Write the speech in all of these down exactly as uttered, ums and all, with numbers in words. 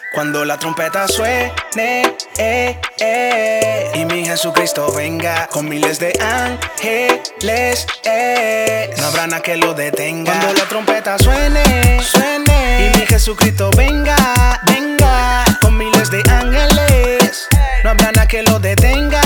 Cuando la trompeta suene, eh, eh, y mi Jesucristo venga con miles de ángeles, eh, no habrá nada que lo detenga. Cuando la trompeta suene, suene, y mi Jesucristo venga, venga con miles de ángeles, no habrá nada que lo detenga.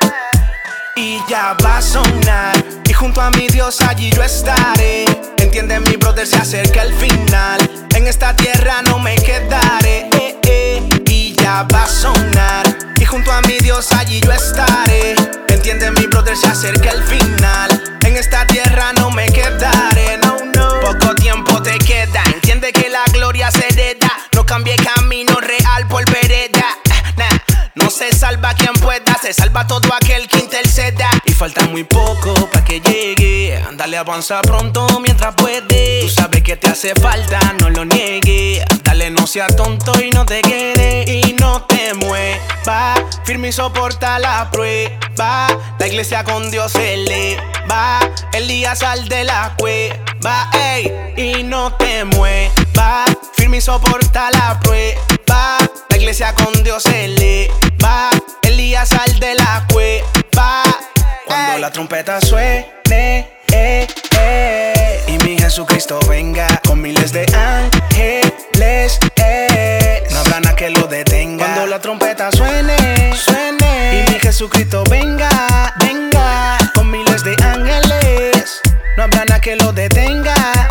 Y ya va a sonar, y junto a mi Dios allí yo estaré. Entiende mi brother, se acerca el final. En esta tierra no me quedaré, eh, eh. Y ya va a sonar, y junto a mi Dios allí yo estaré. Entiende mi brother, se acerca el final. En esta tierra no me quedaré, no, no. Poco tiempo te queda, entiende que la gloria se hereda. No cambie camino real por vereda. No se salva quien pueda, se salva todo aquel que interceda. Y falta muy poco para que llegue. Dale, avanza pronto mientras puede. Tú sabes que te hace falta, no lo niegues. Dale, no seas tonto y no te quedes. Y no te muevas, firme y soporta la prueba. La iglesia con Dios se eleva. El día sal de la cueva, ey. Y no te muevas, firme y soporta la prueba. La iglesia con Dios se eleva. El día sal de la cueva. Cuando ey. La trompeta suene, eh, eh, y mi Jesucristo venga con miles de ángeles, eh, no habrá nada que lo detenga. Cuando la trompeta suene, suene, y mi Jesucristo venga, venga con miles de ángeles, no habrá nada que lo detenga.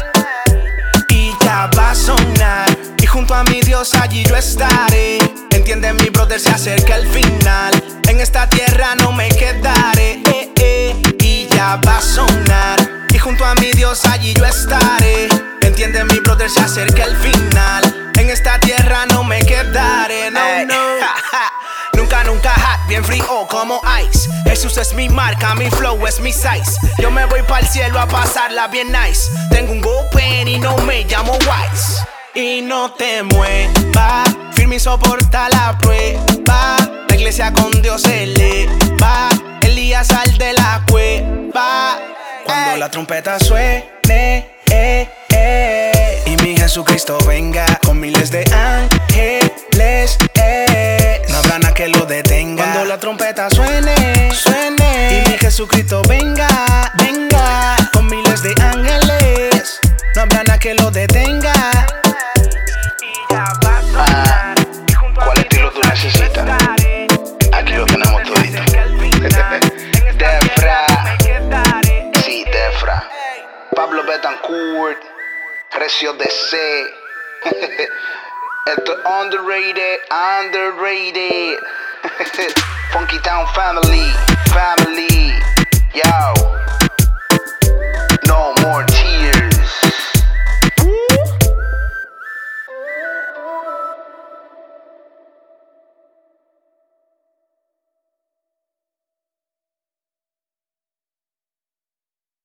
Y ya va a sonar, y junto a mi Dios allí yo estaré. Entiende mi brother, se acerca el final. En esta tierra no me quedaré, eh, eh. Y ya va a sonar, y junto a mi Dios allí yo estaré. Entiende mi brother, se acerca el final. En esta tierra no me quedaré, no, hey. No. Nunca, nunca hot, bien frío como ice. Jesús es mi marca, mi flow es mi size. Yo me voy pa'l cielo a pasarla bien nice. Tengo un go pen y no me llamo Wise. Y no te muevas, firme y soporta la prueba. La iglesia con Dios se eleva. El día sal de la cueva. Cuando ey. La trompeta suene, eh, eh, y mi Jesucristo venga con miles de ángeles, eh, no habrá nada que lo detenga. Cuando la trompeta suene, suene, y mi Jesucristo venga, venga con miles de ángeles, no habrá nada que lo detenga. Ah, ¿cuál estilo tú necesitas? Aquí lo tenemos todito. Defra, sí, Defra. Pablo Betancourt, Recio D C. Esto es underrated, underrated. Funky Town Family, family.